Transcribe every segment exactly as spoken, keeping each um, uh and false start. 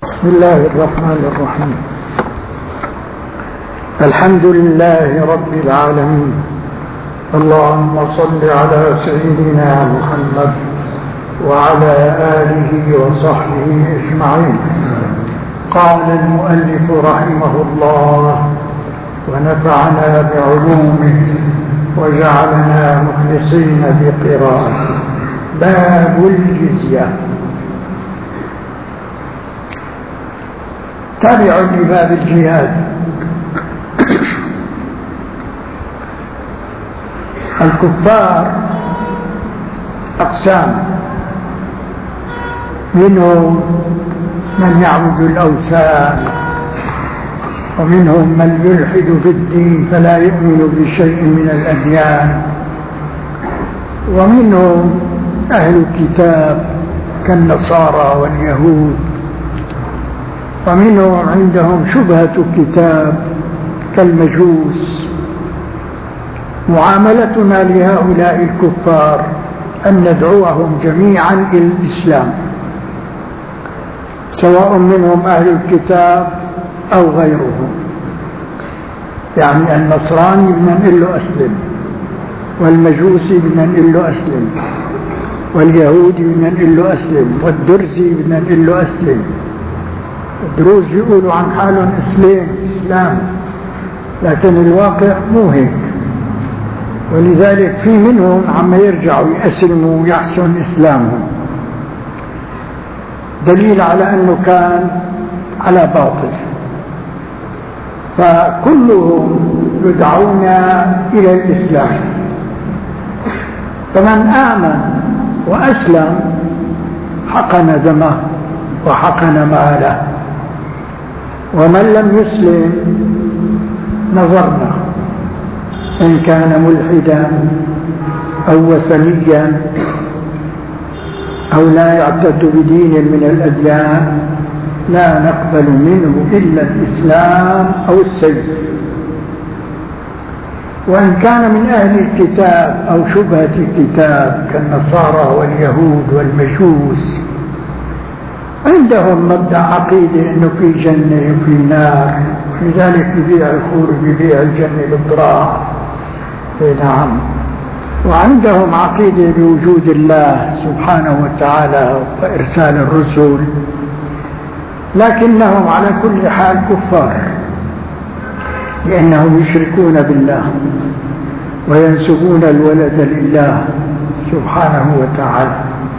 بسم الله الرحمن الرحيم. الحمد لله رب العالمين. اللهم صل على سيدنا محمد وعلى آله وصحبه أجمعين. قال المؤلف رحمه الله ونفعنا بعلومه وجعلنا مخلصين بقراءته. باب الجزية. تابع لباب الجهاد. الكفار أقسام، منهم من يعبد الأوثان، ومنهم من يلحد في الدين فلا يؤمن بشيء من الأديان، ومنهم أهل الكتاب كالنصارى واليهود، ومنهم عندهم شبهة الكتاب كالمجوس. معاملتنا لهؤلاء الكفار أن ندعوهم جميعا إلى الإسلام، سواء منهم أهل الكتاب أو غيرهم. يعني النصراني بنقول له أسلم، والمجوسي بنقول له أسلم، واليهودي بنقول له أسلم، والدرزي بنقول له أسلم. الدروز يقولوا عن حالهم إسلام إسلام، لكن الواقع مو هيك. ولذلك في منهم عم يرجعوا يأسلموا ويحسن إسلامهم، دليل على أنه كان على باطل. فكلهم يدعون إلى الإسلام. فمن آمن وأسلم حقن دمه وحقن ماله، ومن لم يسلم نظرنا إن كان ملحدا أو وثنيا أو لا يعتد بدين من الأديان لا نقبل منه إلا الإسلام أو السيف. وإن كان من أهل الكتاب أو شبهة الكتاب كالنصارى واليهود والمجوس، عندهم مبدأ عقيدة أنه في جنة وفي نار، لذلك بيبيع الخور بيبيع الجنة بالضراع. نعم. وعندهم عقيدة بوجود الله سبحانه وتعالى وإرسال الرسل، لكنهم على كل حال كفار، لأنهم يشركون بالله وينسبون الولد لله سبحانه وتعالى.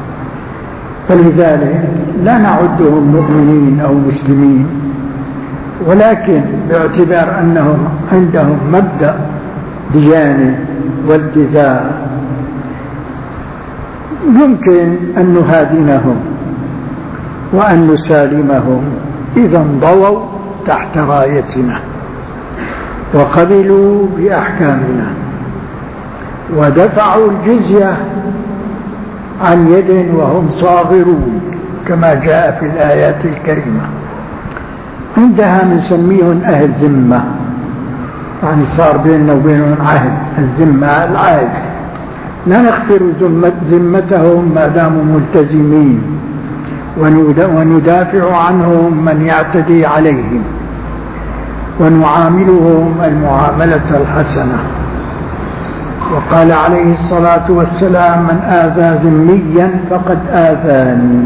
فلذلك لا نعدهم مؤمنين أو مسلمين، ولكن باعتبار أنهم عندهم مبدأ ديانة والتزام يمكن أن نهادنهم وأن نسالمهم إذا انضووا تحت رايتنا وقبلوا بأحكامنا ودفعوا الجزية عن يد وهم صاغرون كما جاء في الآيات الكريمة. عندها بنسميهم أهل ذمة، يعني صار بيننا وبينهم عهد. الذمة العهد، لا نغفر ذمتهم ما داموا ملتزمين، وندافع عنهم من يعتدي عليهم، ونعاملهم المعاملة الحسنة. وقال عليه الصلاة والسلام: من آذى ذميا فقد آذاني.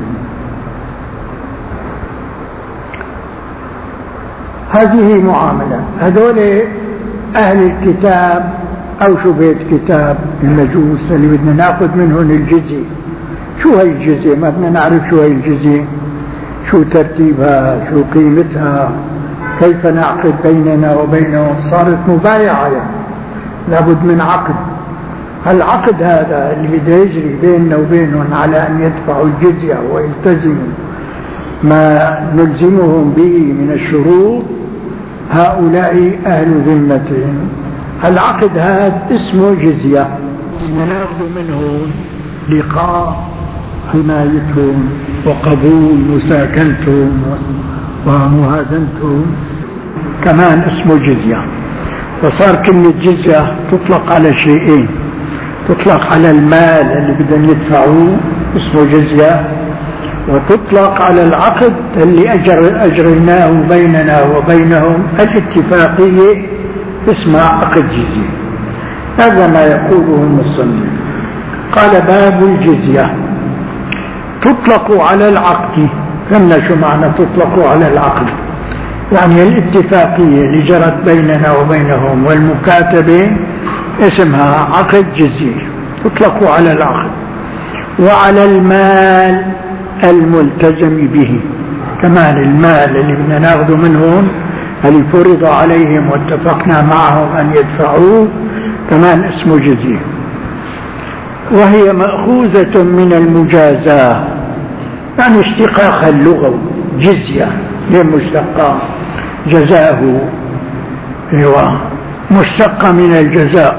هذه معاملة. هذول أهل الكتاب أو شبهة كتاب المجوس اللي بدنا نأخذ منهم الجزية. شو هي الجزية؟ ما بدنا نعرف شو هي الجزية، شو ترتيبها، شو قيمتها، كيف نعقد بيننا وبينهم. صارت مبايعة يعني، لابد من عقد. العقد هذا اللي بده يجري بيننا وبينهم على أن يدفعوا الجزية ويلتزموا ما نلزمهم به من الشروط، هؤلاء أهل ذمتهم. العقد هذا اسمه جزية، نأخذ منه لقاء حمايتهم وقبول مساكنتهم ومهادنتهم، كمان اسمه جزية. فصار كلمة جزية تطلق على شيئين: تطلق على المال اللي بدهم يدفعوه اسمه جزية، وتطلق على العقد اللي أجر أجرناه بيننا وبينهم الاتفاقية اسمها عقد جزية. هذا ما يقوله المصنف. قال باب الجزية تطلق على العقد. فهمنا شو معنى تطلق على العقد؟ يعني الاتفاقية اللي جرت بيننا وبينهم والمكاتبة اسمها عقد جزية، تطلق على العقد. وعلى المال الملتزم به، كمان المال اللي بدنا ناخذه منهم اللي فرض عليهم واتفقنا معهم أن يدفعوه كمان اسمه جزية. وهي مأخوذة من المجازاة، يعني اشتقاقها اللغوي جزية، ليه مشتقة؟ جزاءه ايوه مشتقة من الجزاء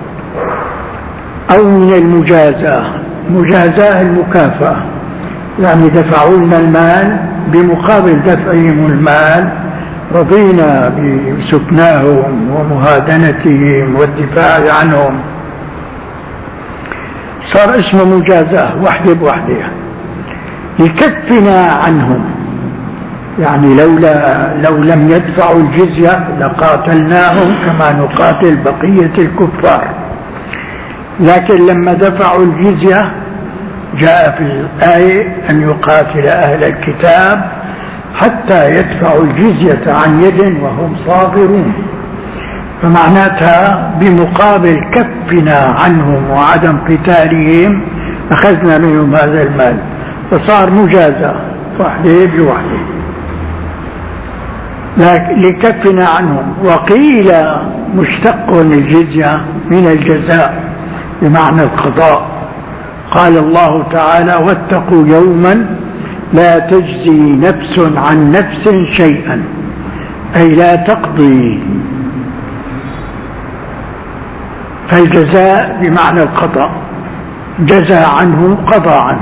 أو من المجازاة. مجازاة المكافأة، يعني دفعوا لنا المال بمقابل دفعهم المال رضينا بسكناهم ومهادنتهم والدفاع عنهم، صار اسمه مجازاة وحده بوحدها. لكفنا عنهم، يعني لولا لو لم يدفعوا الجزية لقاتلناهم كما نقاتل بقية الكفار، لكن لما دفعوا الجزية جاء في الآية أن يقاتل أهل الكتاب حتى يدفعوا الجزية عن يد وهم صاغرون. فمعناتها بمقابل كفنا عنهم وعدم قتالهم أخذنا منهم هذا المال، فصار مجازة وحده بوحده لكفنا عنهم. وقيل مشتق الجزية من الجزاء بمعنى القضاء. قال الله تعالى واتقوا يوما لا تجزي نفس عن نفس شيئا، أي لا تقضي. فالجزاء بمعنى القضاء، جزى عنه قضى عنه.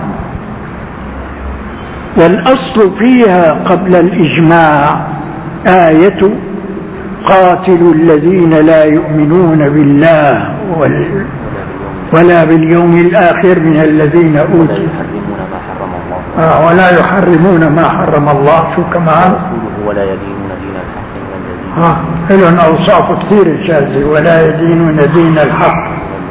والأصل فيها قبل الإجماع آية قاتلوا الذين لا يؤمنون بالله ولا باليوم الآخر من الذين أوتوا آه ولا يحرمون ما حرم الله. شو كمان؟ ولا يدينون دين الحق من الذين لهم أوصاف كثير شاذة. ولا يدينون دين الحق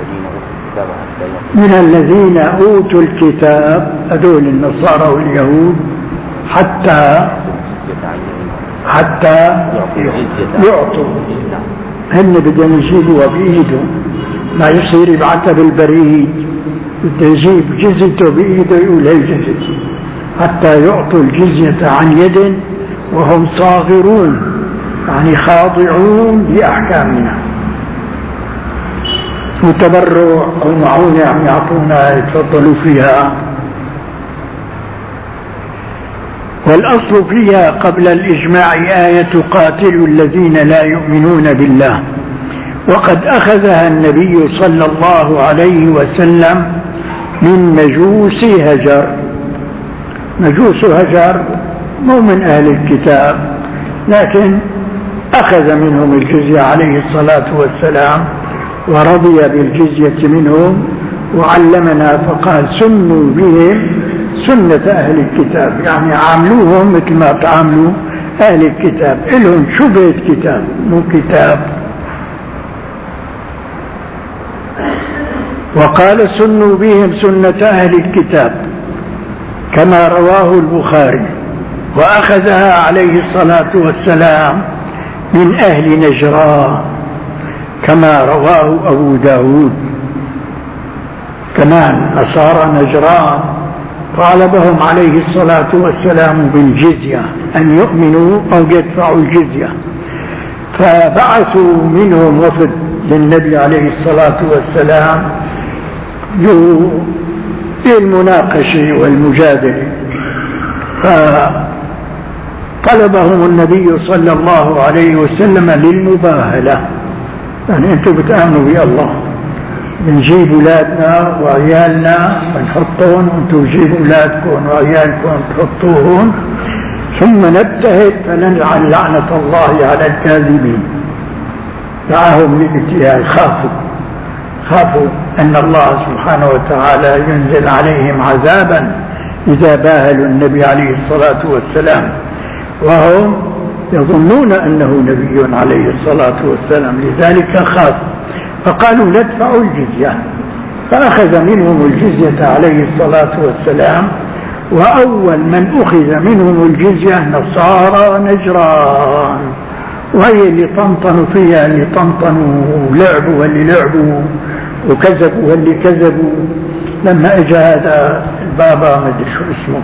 من الذين أوتوا الكتاب، هذول النصارى واليهود، حتى حتى يعطوا. هن بدهم يجيبوا بإيده، ما يصير يبعثها بالبريد، بده يجيب جزيته بإيده يقول هي جزيتي، حتى يعطوا الجزية عن يد وهم صاغرون، يعني خاضعون لأحكامنا. وتبرع أو معونة يعني يعطونا يتفضلوا فيها. والأصل فيها قبل الإجماع آية قاتلوا الذين لا يؤمنون بالله، وقد أخذها النبي صلى الله عليه وسلم من مجوس هجر. مجوس هجر مو من أهل الكتاب، لكن أخذ منهم الجزية عليه الصلاة والسلام ورضي بالجزية منهم وعلمنا فقال سنوا بهم سنة أهل الكتاب، يعني عاملوهم مثل ما تعاملوا أهل الكتاب. إلهم شبهة كتاب مو كتاب. وقال سنوا بهم سنة أهل الكتاب كما رواه البخاري. وأخذها عليه الصلاة والسلام من أهل نجران كما رواه أبو داود. كمان نصارى نجران طالبهم عليه الصلاة والسلام بالجزية، أن يؤمنوا أو يدفعوا الجزية، فبعثوا منهم وفد للنبي عليه الصلاة والسلام للمناقشة والمجادلة. فطلبهم النبي صلى الله عليه وسلم للمباهلة، يعني أنتم بتآمنوا بالله، بنجيب أولادنا وعيالنا ونحطهم، وأنتم تجيبوا أولادكم وعيالكم تحطوهم، ثم نبتهل فنلعن لعنة الله على الكاذبين. دعاهم للابتهال، خافوا خافوا أن الله سبحانه وتعالى ينزل عليهم عذابا إذا باهلوا النبي عليه الصلاة والسلام وهم يظنون أنه نبي عليه الصلاة والسلام، لذلك خاف فقالوا ندفع الجزية، فأخذ منهم الجزية عليه الصلاة والسلام. وأول من أخذ منهم الجزية نصارى نجران، وهي اللي طنطنوا فيها، اللي طنطنوا ولعبوا واللي لعبوا وكذبوا واللي كذبوا. لما اجى هذا البابا ما ادري شو اسمه،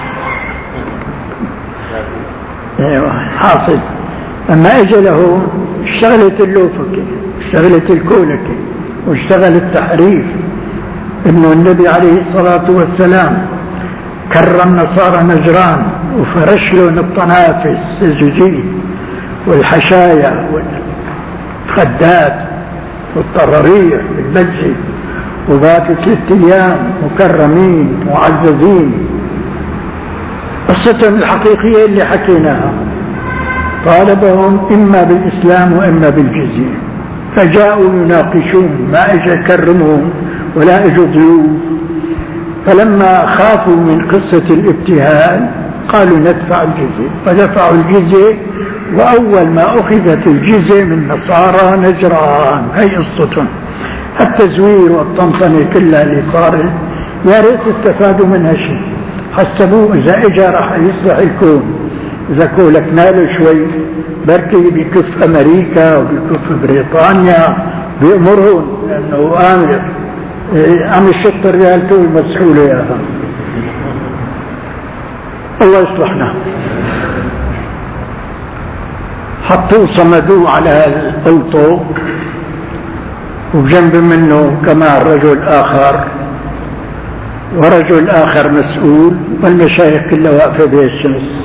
ايوه حاصل، لما اجى له اشتغلت اللوفكة، اشتغلت الكولكة، واشتغل التحريف، انه النبي عليه الصلاة والسلام كرم نصارى نجران وفرش لهم الطنافس الزجاج والحشايا والخدات والطراريع والبجي، وباتوا ثلاث ايام مكرمين معززين. قصتهم الحقيقية اللي حكيناها، طالبهم اما بالاسلام واما بالجزية، فجاءوا يناقشون، ما اجى يكرمهم ولا اجوا ضيوف. فلما خافوا من قصة الابتهال قالوا ندفع الجزية، فدفعوا الجزية. وأول ما أخذت الجزية من نصارى نجران، هي قصتهم. التزوير والطنطنة كلها اللي صارت يا ريت استفادوا منها شيء، حسبوه إذا إجا راح يصلح الكون، إذا كولك ناله شوي بركي بكف أمريكا وبكف بريطانيا بأمرهم، لأنه آمر عم الشط الريال توي مسحولة يا هم. الله يصلحنا. حطوه صمدوه على القلطو، وبجنب منه كمان رجل آخر ورجل آخر مسؤول، والمشايخ كلها واقفة بالشمس.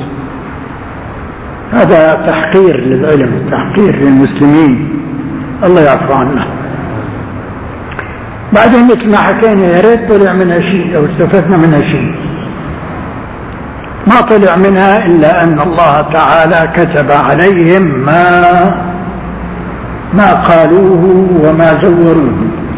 هذا تحقير للعلم، تحقير للمسلمين، الله يعفو عنا. بعدين مثل ما حكينا يا ريت طلع منها شيء أو استفدنا منها شيء، ما طلع منها إلا أن الله تعالى كتب عليهم ما ما قالوه وما زوروه.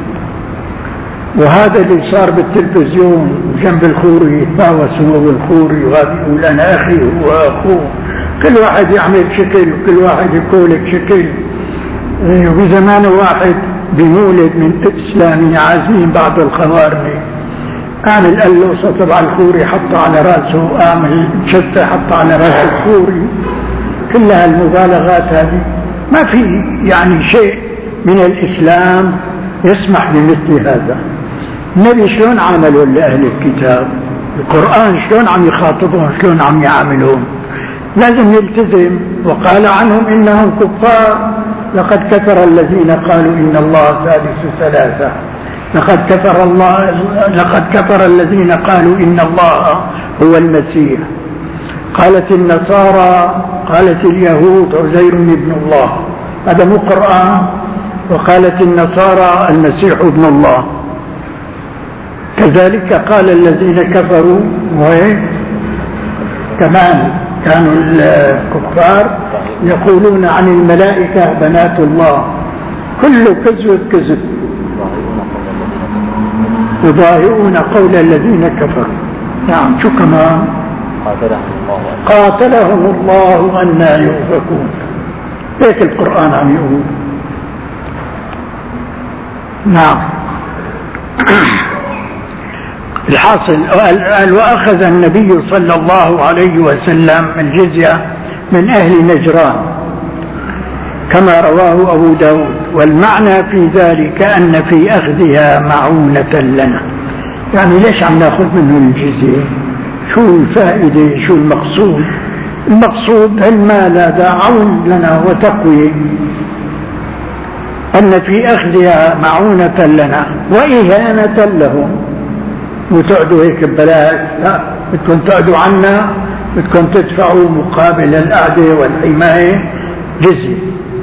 وهذا اللي صار بالتلفزيون جنب الخوري يتفاوسوا بالخوري، وهذا يقول أنا أخي هو أخوه، كل واحد يعمل شكل وكل واحد يقولك شكل. وبزمان واحد بمولد من إسلامي عازمين بعض الخوارمي، اعمل قلوصة تبع الخوري حط على راسه، اعمل شتة حط على راس الخوري، كلها المبالغات هذه ما في يعني شيء من الإسلام يسمح بمثل هذا. النبي شلون عملوا لأهل الكتاب؟ القرآن شلون عم يخاطبهم، شلون عم يعاملهم؟ لازم يلتزم. وقال عنهم إنهم كفار، لقد كفر الذين قالوا إن الله ثالث ثلاثة، لقد كفر الله لقد كفر الذين قالوا إن الله هو المسيح. قالت النصارى، قالت اليهود عزير ابن الله، هذا مو قرآن. وقالت النصارى المسيح ابن الله. كذلك قال الذين كفروا، كمان كانوا الكفار يقولون عن الملائكة بنات الله، كله كذب كذب، يضاهئون قول الذين كفروا. نعم شو كمان؟ قاتلهم الله أنى يؤفكون. هيك القرآن عم يقول. نعم. الحاصل قال وأخذ النبي صلى الله عليه وسلم الجزية من أهل نجران كما رواه أبو داود. والمعنى في ذلك أن في أخذها معونة لنا، يعني ليش عم ناخذ منه الجزية؟ شو الفائدة؟ شو المقصود؟ المقصود المال هذا عون لنا وتقوية، أن في أخذها معونة لنا وإهانة لهم. وتقعدوا هيك ببلاش، لا، بدكم تقعدوا عنا، بدكم تدفعوا مقابل القعدة والحماية جزية.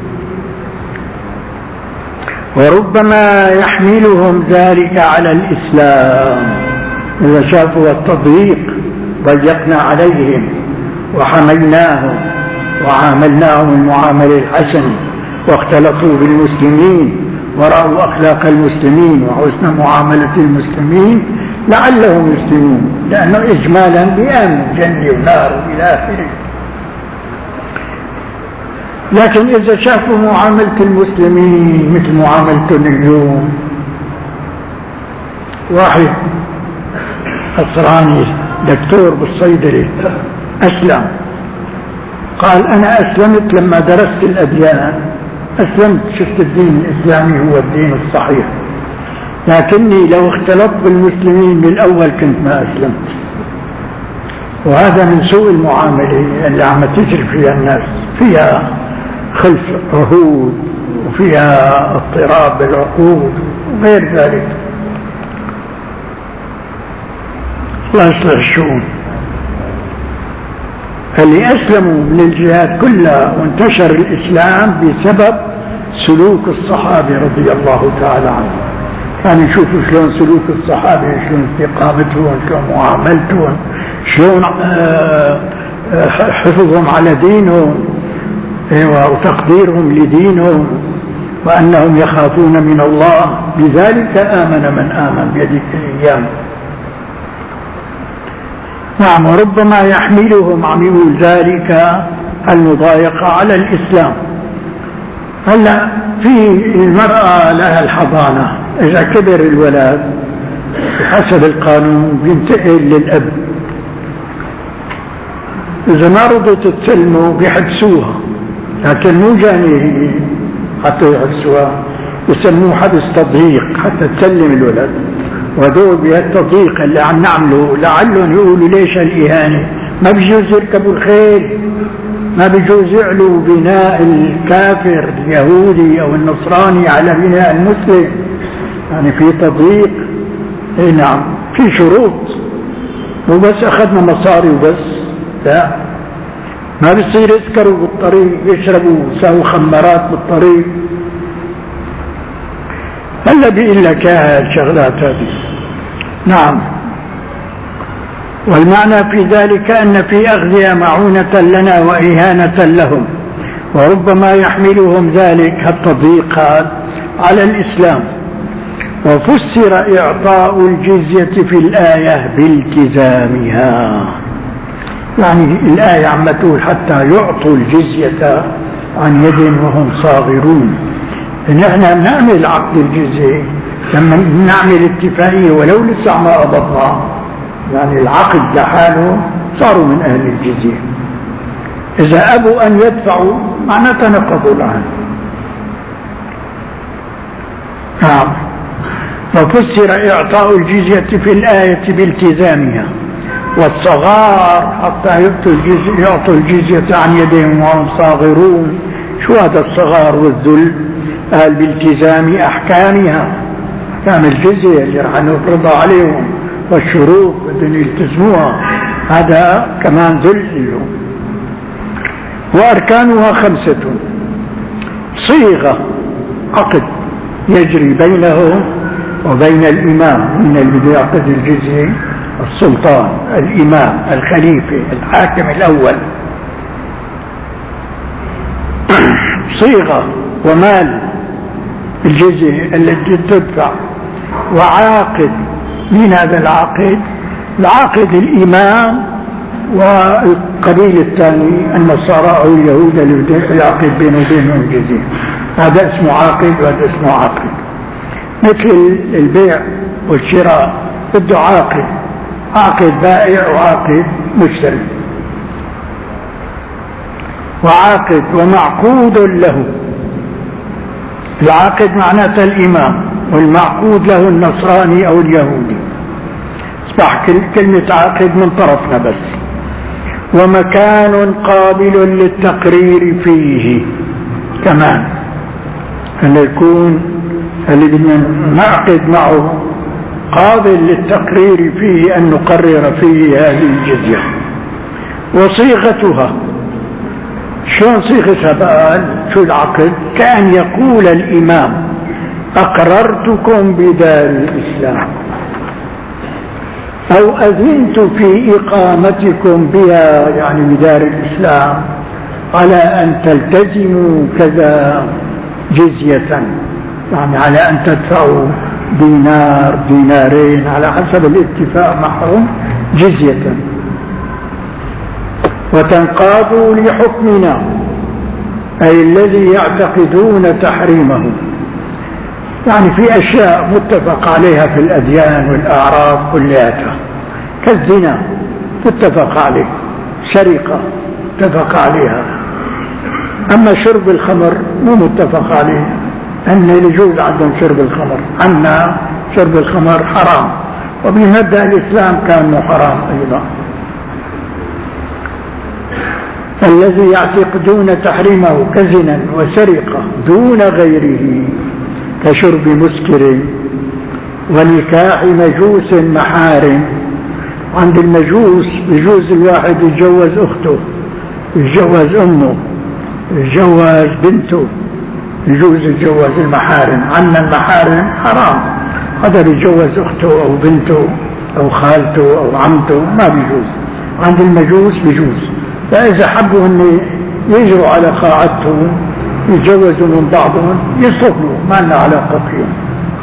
وربما يحملهم ذلك على الإسلام إذا شافوا التضييق، ضيقنا عليهم وحملناهم وعاملناهم المعاملة الحسنة، واختلطوا بالمسلمين ورأوا أخلاق المسلمين وحسن معاملة المسلمين، لعلهم يسلمون، لأنه إجمالا بأمن جنة ونار إلى آخره. لكن إذا شافوا معاملة المسلمين مثل معاملتهم اليوم، واحد أسراني دكتور بالصيدلة أسلم، قال أنا أسلمت لما درست الأديان، أسلمت شفت الدين الإسلامي هو الدين الصحيح، لكني لو اختلطت بالمسلمين من الأول كنت ما أسلمت. وهذا من سوء المعاملة اللي عم تجري فيها الناس، فيها خلف عهود وفيها اضطراب بالعقود وغير ذلك. الله يصلح الشؤون. اللي أسلموا من الجهاد كلها وانتشر الإسلام بسبب سلوك الصحابة رضي الله تعالى عنهم. كانوا يشوفوا شلون سلوك الصحابة، شلون استقامتهم، شلون معاملتهم، شلون حفظهم على دينهم وتقديرهم لدينهم، وأنهم يخافون من الله. بذلك آمن من آمن بهذه الأيام. نعم. وربما يحملهم عم يقول ذلك المضايقة على الإسلام. هلا في المرأة لها الحضانة، إذا كبر الولد حسب القانون بينتقل للأب، إذا ما رضوا تتسلموا بيحبسوها، لكن مو جاني حتى يحبسوها، يسموه حبس تضييق حتى تسلم الولد. وهذول بهالتضييق اللي عم نعمله لعلهم يقولوا ليش الإهانة، ما بيجوز يركبوا الخيل، ما بيجوز يعلوا بناء الكافر اليهودي أو النصراني على بناء المسلم، يعني في تضييق. اي نعم، في شروط، مو بس أخذنا مصاري وبس، لا، ما بيصير يسكروا بالطريق، يشربوا يساووا خمرات بالطريق. هلا بيقول لك الشغلات هذه. نعم. والمعنى في ذلك أن في أخذها معونة لنا وإهانة لهم، وربما يحملهم ذلك التضييقات على الإسلام. وفسر إعطاء الجزية في الآية بالتزامها، يعني الآية عم تقول حتى يعطوا الجزية عن يد وهم صاغرون. نحن بنعمل عقد الجزية لما نعمل اتفاقية ولو لسه ما قبضنا، يعني العقد لحاله صاروا من أهل الجزية. إذا أبوا أن يدفعوا معناتها نقضوا العهد. نعم. وفسر إعطاء الجزية في الآية بالتزامها، والصغار حتى يعطوا الجزية, يعطوا الجزية عن يدهم وهم صاغرون. شو هذا الصغار والذل؟ قال بالتزام أحكامها، أحكام الجزية اللي راح نفرضها عليهم والشروط بدهم يلتزموها، هذا كمان ذل لهم. وأركانها خمسة: صيغة عقد يجري بينهم وبين الإمام، من اللي يعقد الجزية السلطان، الإمام، الخليفة، الحاكم الأول. صيغة ومال الجزية التي تدفع، وعاقد. من هذا العاقد؟ العاقد الإمام والقبيل الثاني النصارى أو اليهود اللي يعقد بينه وبينهم الجزية، هذا اسمه عاقد وهذا اسمه عاقد. مثل البيع والشراء بده عاقد، عاقد بائع وعاقد مشتري. وعاقد ومعقود له، العاقد معناته الإمام والمعقود له النصراني أو اليهودي. اصبح كلمة عاقد من طرفنا بس. ومكان قابل للتقرير فيه كمان، أن يكون اللي بدنا نعقد معه قابل للتقرير فيه، أن نقرر فيه هذه الجزية. وصيغتها، شلون صيغتها بقى؟ شو العقد؟ كأن يقول الإمام أقررتكم بدار الإسلام، أو أذنت في إقامتكم بها، يعني بدار الإسلام، على أن تلتزموا كذا جزية، يعني على أن تدفعوا دينار دينارين على حسب الاتفاق معهم جزية. وتنقادوا لحكمنا أي الذي يعتقدون تحريمه، يعني في أشياء متفق عليها في الأديان والأعراف كلها كالزنا متفق عليه، سرقة متفق عليها. أما شرب الخمر مو متفق عليه، أن يجوز عندهم شرب الخمر، عنا شرب الخمر حرام، وبمبدأ الإسلام كان حرام أيضا. الذي يعتقدون تحريمه كزنا وسرقة دون غيره كشرب مسكر ونكاح مجوس محارم. عند المجوس يجوز الواحد يتجوز أخته، يتجوز أمه، يتجوز بنته، يجوز يتجوز المحارم. عنا المحارم حرام، هذا يتجوز أخته أو بنته أو خالته أو عمته ما بيجوز. عند المجوس بيجوز، فإذا حبوا أن يجروا على قاعدتهم يتجوزوا من بعضهم يصفوا، ما لنا علاقة فيهم.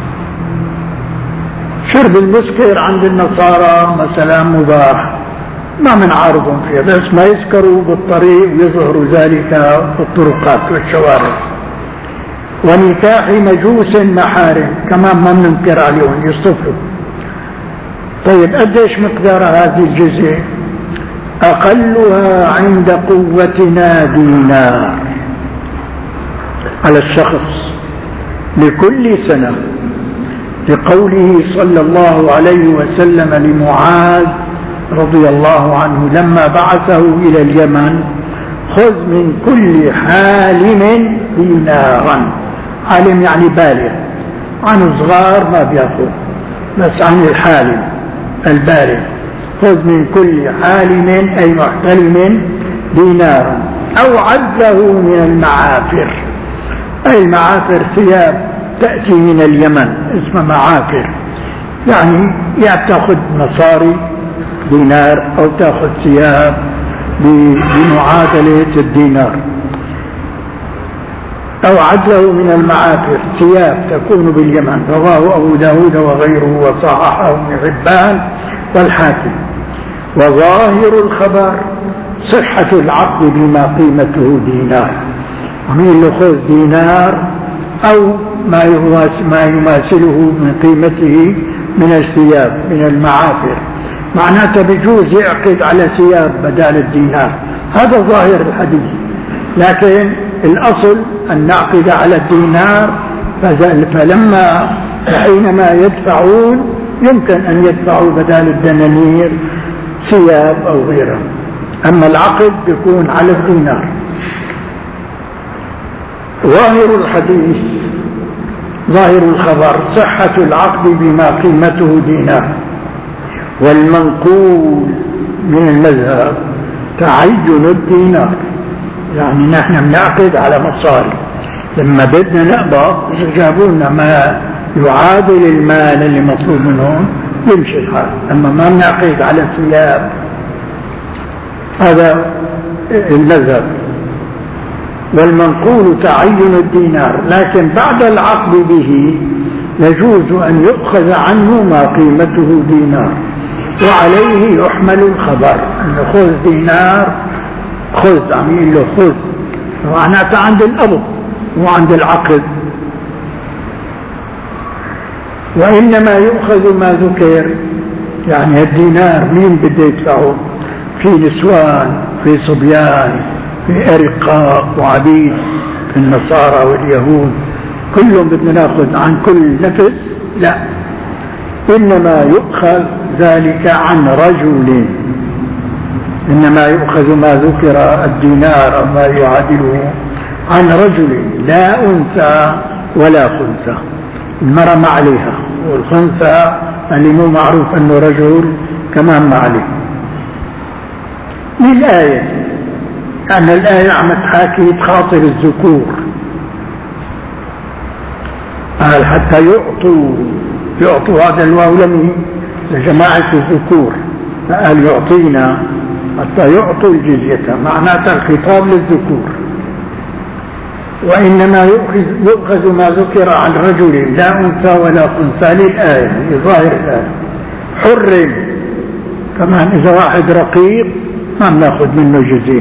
شرب المسكر عند النصارى مثلا مباح، ما منعارضهم فيه، بس ما يسكروا بالطريق ويظهروا ذلك في الطرقات والشوارع. ونكاح مجوس محارم كمان ما بننكر عليهم يصطفوا. طيب قديش مقدار هذه الجزية؟ أقلها عند قوتنا دينار على الشخص لكل سنة، لقوله صلى الله عليه وسلم لمعاذ رضي الله عنه لما بعثه إلى اليمن: خذ من كل حالم دينارا. حالم يعني بالغ، عن صغار ما بياخذ، بس عن الحالم البالغ. خذ من كل حالم أي محتلم دينارا أو عدله من المعافر. أي المعافر ثياب تأتي من اليمن اسمها معافر، يعني يا تأخذ مصاري دينار أو تأخذ ثياب بمعادلة الدينار. أو عدله من المعافر ثياب تكون باليمن. رواه أبو داود وغيره وصححه ابن حبان والحاكم. وظاهر الخبر صحة العقد بما قيمته دينار، ومن له خذ دينار أو ما يماثله من قيمته من الثياب من المعافر، معناته بجوز يعقد على ثياب بدال الدينار. هذا ظاهر الحديث، لكن الأصل أن نعقد على الدينار، فلما حينما يدفعون يمكن أن يدفعوا بدال الدنانير ثياب أو غيرها، أما العقد يكون على الدينار. ظاهر الحديث ظاهر الخبر صحة العقد بما قيمته دينار. والمنقول من المذهب تعين الدينار، يعني نحن بنعقد على مصاري، لما بدنا نقبض جابوا لنا ما يعادل المال اللي مطلوب منهم يمشي الحال، أما ما بنعقد على ثياب. هذا المذهب. والمنقول تعين الدينار، لكن بعد العقد به يجوز أن يؤخذ عنه ما قيمته دينار، وعليه يحمل الخبر أن خذ دينار، خذ عميل له خذ، معناته عند الأب وعند العقد. وإنما يؤخذ ما ذكر، يعني الدينار مين بده يدفعه؟ في نسوان، في صبيان، في أرقاء وعبيد، في النصارى واليهود، كلهم بدنا ناخذ عن كل نفس؟ لا، إنما يؤخذ ذلك عن رجل، إنما يؤخذ ما ذكر الدينار أو ما يعادله عن رجل، لا أنثى ولا خنثى. المرأة ما عليها، والخنثى اللي مو معروف أنه رجل كمان ما عليه. من الآية أن الآية عم تحاكي خاطر الذكور، قال حتى يعطوا يعطوا هذا الواو لمين؟ لجماعة الذكور، قال يعطينا حتى يعطوا الجزية، معناتها الخطاب للذكور. وإنما يؤخذ, يؤخذ ما ذكر عن رجل لا أنثى ولا خنثى للآية لظاهر الآية. حر كمان إذا واحد رقيق ما بناخذ منه جزية.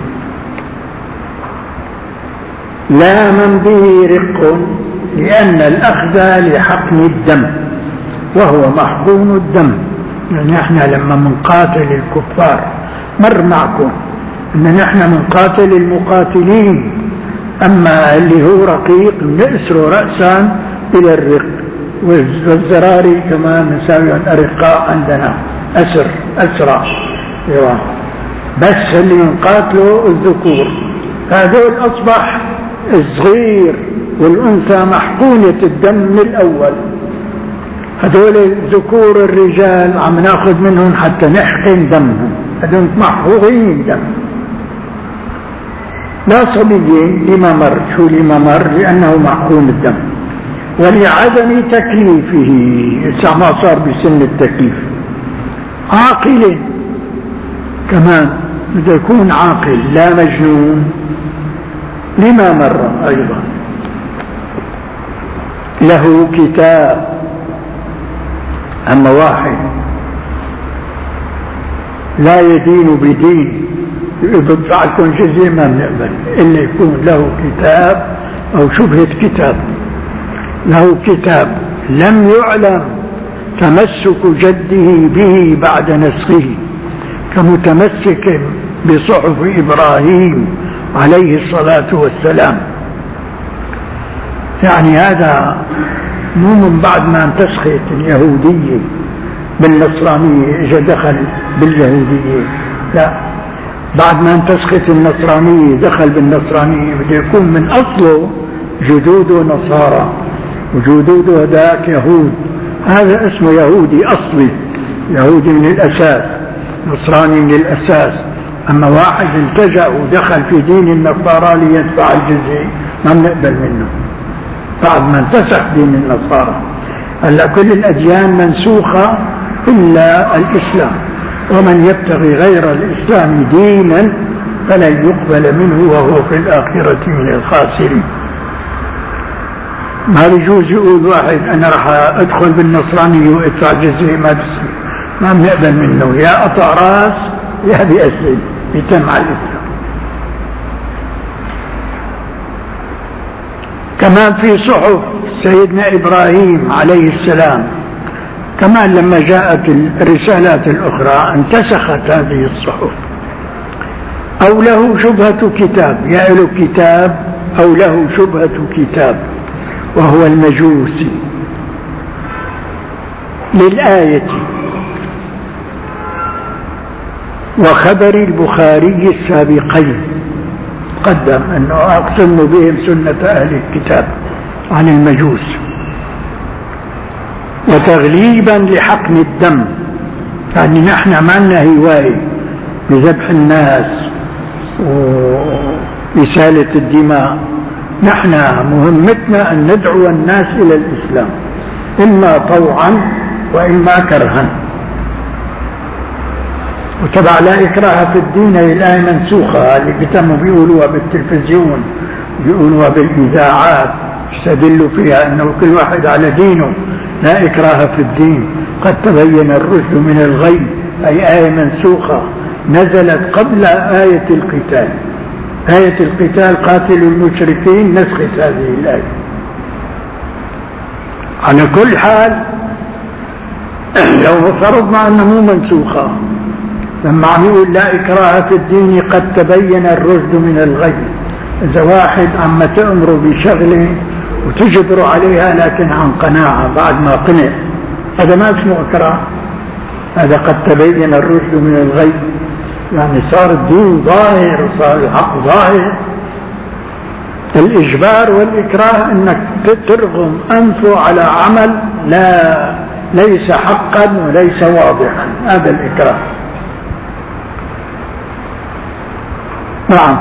لا من به رق لأن الأخذ لحقن الدم وهو محقون الدم. يعني احنا لما منقاتل الكفار مر معكم ان نحن منقاتل المقاتلين، اما اللي هو رقيق نأسر رأسا الى الرق، والزراري كمان نساوي ارقاء عندنا اسر اسرى. بس اللي ينقاتلوا الذكور، هذول اصبح الصغير والانثى محقونة الدم الاول. هذول ذكور الرجال عم ناخذ منهم حتى نحقن دمهم، هذول محقوقين دم. لا صبيين لما مر. شو لما مر؟ لأنه محقون الدم ولعدم تكليفه، إذا ما صار بسن التكليف. عاقل كمان بده يكون عاقل لا مجنون لما مر. أيضا له كتاب. أما واحد لا يدين بدين بدفع لكم جزية ما بنقبل إلا يكون له كتاب أو شبهة كتاب. له كتاب لم يعلم تمسك جده به بعد نسخه، كمتمسك بصحف إبراهيم عليه الصلاة والسلام. يعني هذا مو من بعد ما انتسخت اليهودية بالنصرانية اجا دخل باليهودية، لا، بعد ما انتسخت النصرانية دخل بالنصرانية. بده يكون من اصله جدوده نصارى وجدوده ذاك يهود، هذا اسمه يهودي اصلي، يهودي من الاساس، نصراني من الاساس. اما واحد التجأ ودخل في دين النصارى ليدفع الجزية ما بنقبل منه بعد ما انتسخ دين النصارى. هلا كل الأديان منسوخة إلا الإسلام، ومن يبتغي غير الإسلام دينا فلن يقبل منه وهو في الآخرة من الخاسرين. ما بيجوز يقول واحد أنا راح أدخل بالنصرانية وأدفع جزية، ما بصير، ما بنقبل منه، يا قطع راس يا بيأسلم يتم على الإسلام. كمان في صحف سيدنا إبراهيم عليه السلام، كمان لما جاءت الرسالات الأخرى انتسخت هذه الصحف. أو له شبهة كتاب، يا له كتاب أو له شبهة كتاب وهو المجوسي. للآية وخبر البخاري السابقين قدم أنه أقسم بهم سنة أهل الكتاب عن المجوس. وتغليبا لحقن الدم، يعني نحن ما لنا هواية بذبح الناس وإسالة الدماء، نحن مهمتنا أن ندعو الناس إلى الإسلام إما طوعا وإما كرها. وتبع لا إكراه في الدين الآية منسوخة، اللي بيتموا بيقولوها بالتلفزيون بيقولوها بالإذاعات يستدلوا فيها أنه كل واحد على دينه، لا إكراه في الدين، قد تبين الرشد من الغي، أي آية منسوخة نزلت قبل آية القتال. آية القتال قاتلوا المشركين نسخت هذه الآية. على كل حال لو فرضنا أنه مو منسوخة، لما عم يقول لا إكراه في الدين قد تبين الرشد من الغي، إذا واحد عم تأمره بشغله وتجبره عليها لكن عن قناعة بعد ما قنع، هذا ما اسمه إكراه، هذا قد تبين الرشد من الغي، يعني صار الدين ظاهر وصار الحق ظاهر. الإجبار والإكراه أنك ترغم أنفه على عمل لا ليس حقا وليس واضحا، هذا الإكراه. نعم.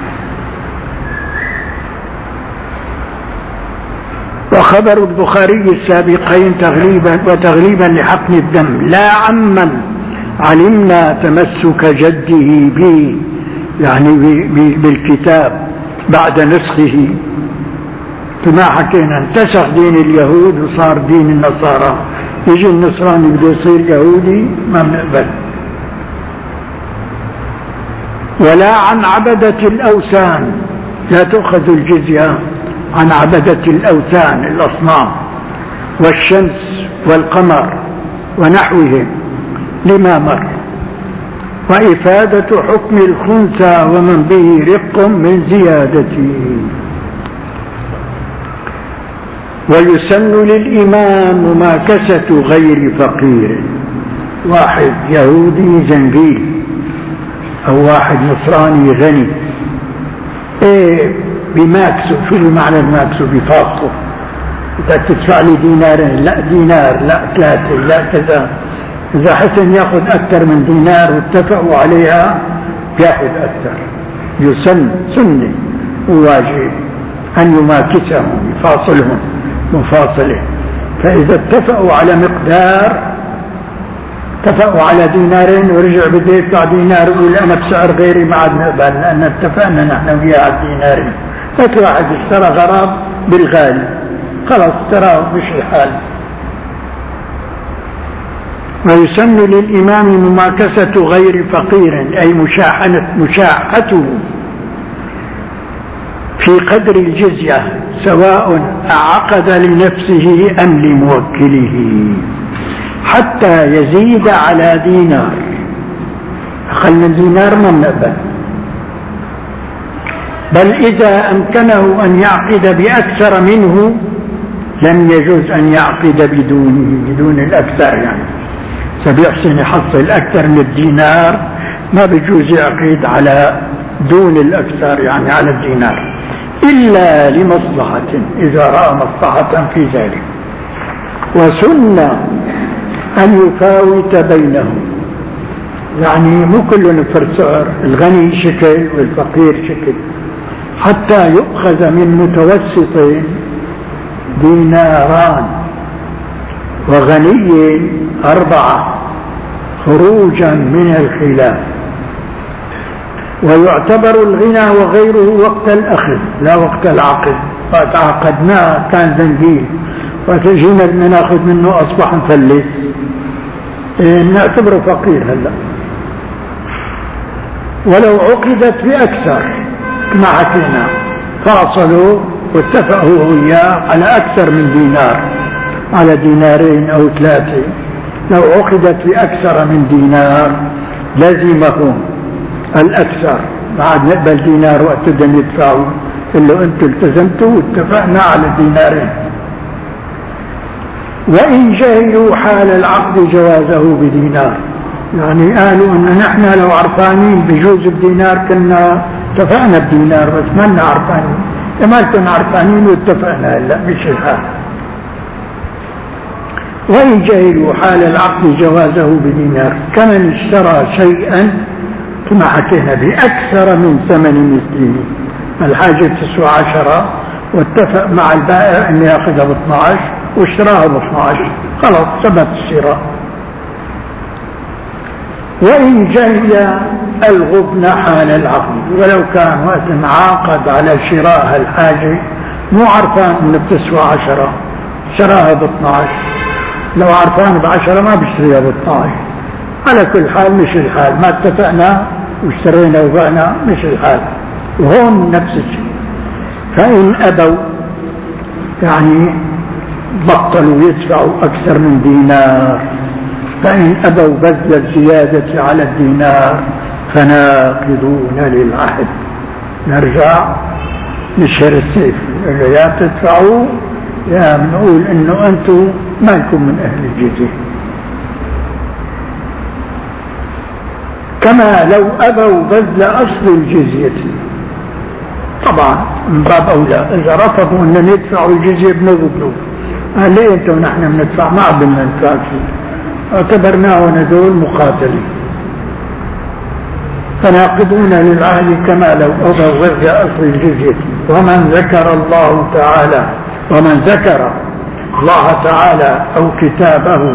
وخبر البخاري السابقين تغليبا وتغليبا لحقن الدم لا عمن علمنا تمسك جده به، يعني بالكتاب بعد نسخه، كما حكينا انتسخ دين اليهود وصار دين النصارى، يجي النصراني بده يصير يهودي ما بنقبل. ولا عن عبدة الأوثان، لا تؤخذ الجزية عن عبدة الأوثان الأصنام والشمس والقمر ونحوهم لما مر. وإفادة حكم الخنثى ومن به رق من زيادته. ويسن للإمام مماكسة غير فقير، واحد يهودي زنجي أو واحد نصراني غني، إيه بماكسه. شو بمعنى بماكسه؟ بفاقه. إذا تدفع لي دينارين، لا دينار، لا ثلاثة، لا كذا. إذا حسن يأخذ أكثر من دينار واتفقوا عليها يأخذ أكثر. يسن سنة وواجب أن يماكسهم، يفاصلهم مفاصله. فإذا اتفقوا على مقدار، اتفقوا على دينارين ورجع بده يدفع دينار ويقول أنا بسعر غيري ما عاد نقبل، لأن اتفقنا نحن وياه على الدينارين. مثل واحد اشترى غراب بالغالي، خلاص اشتراه مش الحال. ويسن للإمام مماكسة غير فقير، أي مشاحنة مشاحته في قدر الجزية، سواء أعقد لنفسه أم لموكله، حتى يزيد على دينار. أقل من دينار ما نقبل. بل إذا أمكنه أن يعقد بأكثر منه لم يجوز أن يعقد بدونه، بدون الأكثر. يعني سبيحسن يحصل أكثر من الدينار ما بيجوز يعقد على دون الأكثر، يعني على الدينار، إلا لمصلحة، إذا رأى مصلحة في ذلك. وسن أن يفاوت بينهم، يعني مو كلهم فرسعر، الغني شكل والفقير شكل، حتى يؤخذ من متوسط ديناران وغني أربعة، خروجا من الخلاف. ويعتبر الغنى وغيره وقت الأخذ لا وقت العقد. وقت عقدناه كان زنجيل، وتجينا بدنا ناخذ منه أصبح مفلس، إيه نعتبره فقير هلا. ولو عقدت بأكثر كما حكينا، فاصلوا واتفقوا وياه على أكثر من دينار، على دينارين أو ثلاثة. لو عقدت بأكثر من دينار لزمهم الأكثر، بعد نقبل دينار وقت بدهم يدفعوا، إلا أنتم التزمتوا واتفقنا على دينارين. وإن جهلوا حال العقد جوازه بدينار، يعني قالوا أن نحن لو عرفانين بجوز الدينار كنا اتفقنا بدينار، بس ما لنا عرفانين. ما كنا عرفانين واتفقنا، هلا مش الحال. وإن جهلوا حال العقد جوازه بدينار، كمن اشترى شيئا كما حكينا بأكثر من ثمن مثله. الحاجة تسوى عشرة واتفق مع البائع أن يأخذها ب اثني عشر واشتراها ب اثني عشر، خلاص ثبت الشراء. وإن جهل الغبن حال العقد، ولو كان وقت عاقد على شراء الحاجة مو عرفان أنه بتسوى عشرة، شراها ب اثني عشر، لو عرفان بعشرة ما بيشتريها ب اثني عشر. على كل حال مش الحال، ما اتفقنا واشترينا وبعنا مش الحال. وهون نفس الشيء. فإن أبوا يعني بطلوا يدفعوا أكثر من دينار، فإن أبوا بذل الزيادة على الدينار فناقضون للعهد. نرجع نشهر السيف، يا تدفعوا يا بنقول إنه أنتم ما لكم من أهل الجزية. كما لو أبوا بذل أصل الجزية، طبعا من باب أولى إذا رفضوا أن ندفعوا الجزية بنضبطوا. قال ليه أنت ونحن بندفع؟ ما بدنا ندفع شيء، اعتبرناه هدول مقاتلين. فناقضون للعهد كما لو أبوا بذل أصل الجزية. ومن ذكر الله تعالى ومن ذكر الله تعالى أو كتابه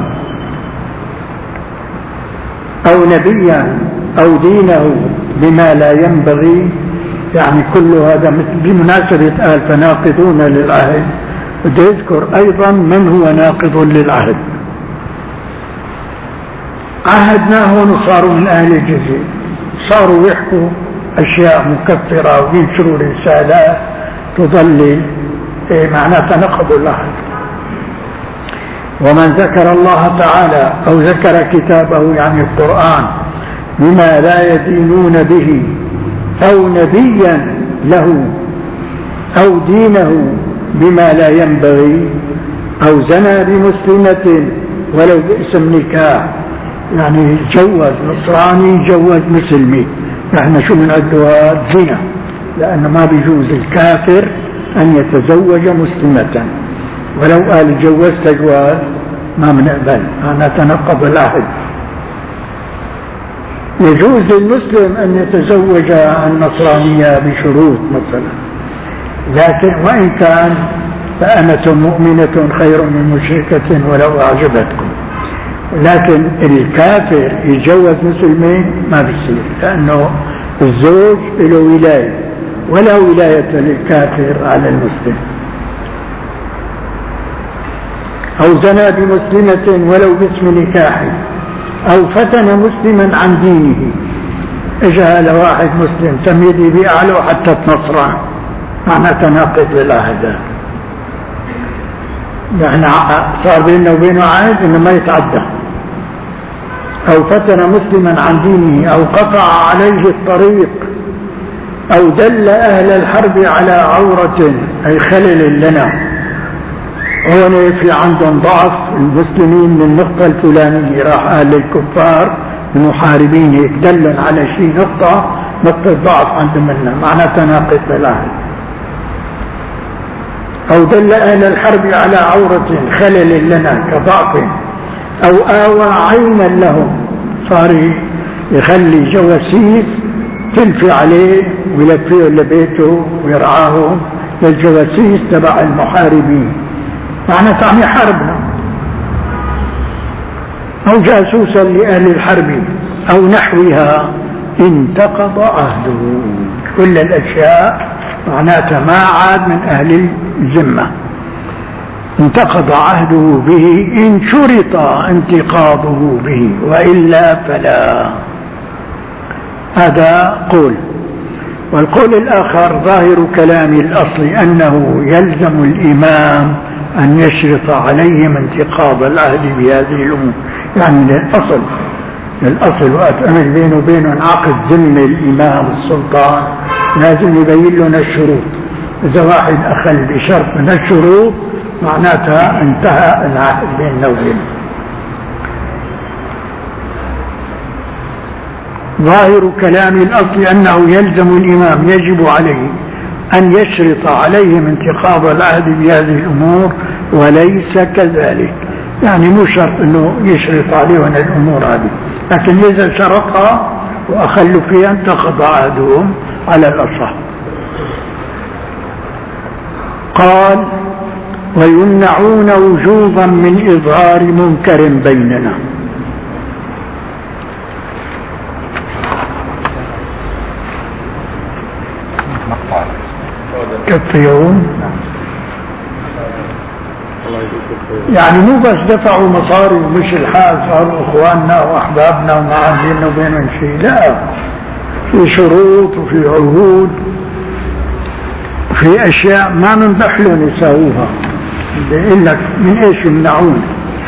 أو نبيا أو دينه بما لا ينبغي يعني كل هذا بمناسبة قال فناقضون للعهد، بده يذكر أيضا من هو ناقض للعهد. عهدناهم وصاروا من أهل الجزية، صاروا يحكوا أشياء مكفرة وينشروا رسالات تضلل، إيه معناتها نقضوا العهد. ومن ذكر الله تعالى أو ذكر كتابه يعني القرآن بما لا يدينون به أو نبيا له أو دينه بما لا ينبغي أو زنى بمسلمة ولو باسم نكاح، يعني جوز نصراني جوز مسلمي، نحن شو بنعدها زنا، لأنه ما بيجوز الكافر أن يتزوج مسلمة، ولو قال جوزت جواز ما بنقبل، أنا تنقض العهد. يجوز للمسلم أن يتزوج النصرانية بشروط مثلا، لكن وإن كان فأمة مؤمنة خير من مشركة ولو أعجبتكم، لكن الكافر يتجوز مسلمين ما بيصير، لأنه الزوج له ولاية ولا ولاية للكافر على المسلم. أو زنى بمسلمة ولو باسم نكاح أو فتن مسلما عن دينه، اجى لواحد مسلم تميدي بأعلى حتى تنصره، معنى تناقض للعهد، يعني صار بيننا وبينه عهد انه ما يتعدى. أو فتن مسلما عن دينه أو قطع عليه الطريق أو دل أهل الحرب على عورة أي خلل لنا. هون في عندهم ضعف المسلمين من النقطة الفلانية، راح أهل الكفار المحاربين هيك دلن على شيء نقطة نقطة ضعف عندهم منا، معنى تناقض للعهد. أو دل أهل الحرب على عورة خلل لنا كضعف أو آوى عينا لهم، صار يخلي جواسيس تلفي عليه ويلفيه لبيته ويرعاهم للجواسيس تبع المحاربين، معنى تعمي حربنا. أو جاسوسا لأهل الحرب أو نحوها انتقض عهده. كل الأشياء معناتها ما عاد من أهل الذمة، انتقض عهده به إن شرط انتقاضه به وإلا فلا. هذا قول. والقول الآخر ظاهر كلام الأصل أنه يلزم الإمام أن يشرط عليهم انتقاض العهد بهذه الأمور، يعني للأصل للأصل وقت أمر بينه وبينه عقد ذمة الإمام السلطان لازم يبين لنا الشروط. إذا واحد أخل بشرط من الشروط معناتها انتهى العهد بيننا وبينه. ظاهر كلام الأصل أنه يلزم الإمام يجب عليه أن يشرط عليهم انتقاض العهد بهذه الأمور وليس كذلك، يعني مو شرط أنه يشرط عليهم الأمور هذه، لكن إذا شرطها وأخلوا فيها انتقض عهدهم على الأصح. قال ويمنعون وجوبا من إظهار منكر بيننا. كفيهم يعني مو بس دفعوا مصاري ومش الحال صاروا اخواننا واحبابنا وما عندنا وبينهم شيء، لا، في شروط وفي عهود وفي اشياء ما ننبح لهم يساووها. بيقول لك من ايش يمنعون؟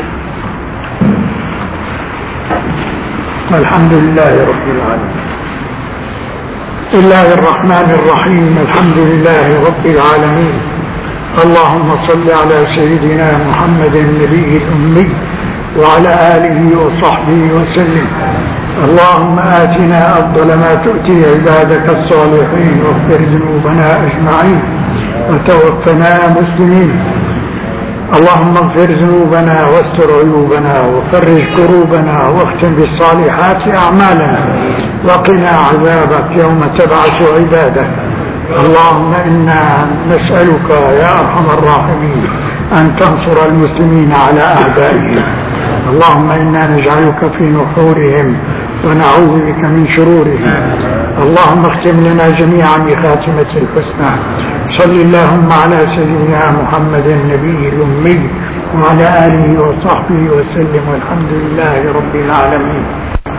والحمد لله رب العالمين. بسم الله الرحمن الرحيم. الحمد لله رب العالمين. اللهم صل على سيدنا محمد النبي الأمي وعلى آله وصحبه وسلم. اللهم آتنا أفضل ما تؤتي عبادك الصالحين واغفر ذنوبنا أجمعين وتوفنا مسلمين. اللهم اغفر ذنوبنا واستر عيوبنا وفرج كروبنا واختم بالصالحات أعمالنا وقنا عذابك يوم تبعث عبادك. اللهم إنا نسألك يا أرحم الراحمين أن تنصر المسلمين على أعدائهم. اللهم إنا نجعلك في نحورهم ونعوذ بك من شرورهم. اللهم اختم لنا جميعا بخاتمة الحسنى. صل اللهم على سيدنا محمد النبي الأمي وعلى آله وصحبه وسلم، والحمد لله رب العالمين.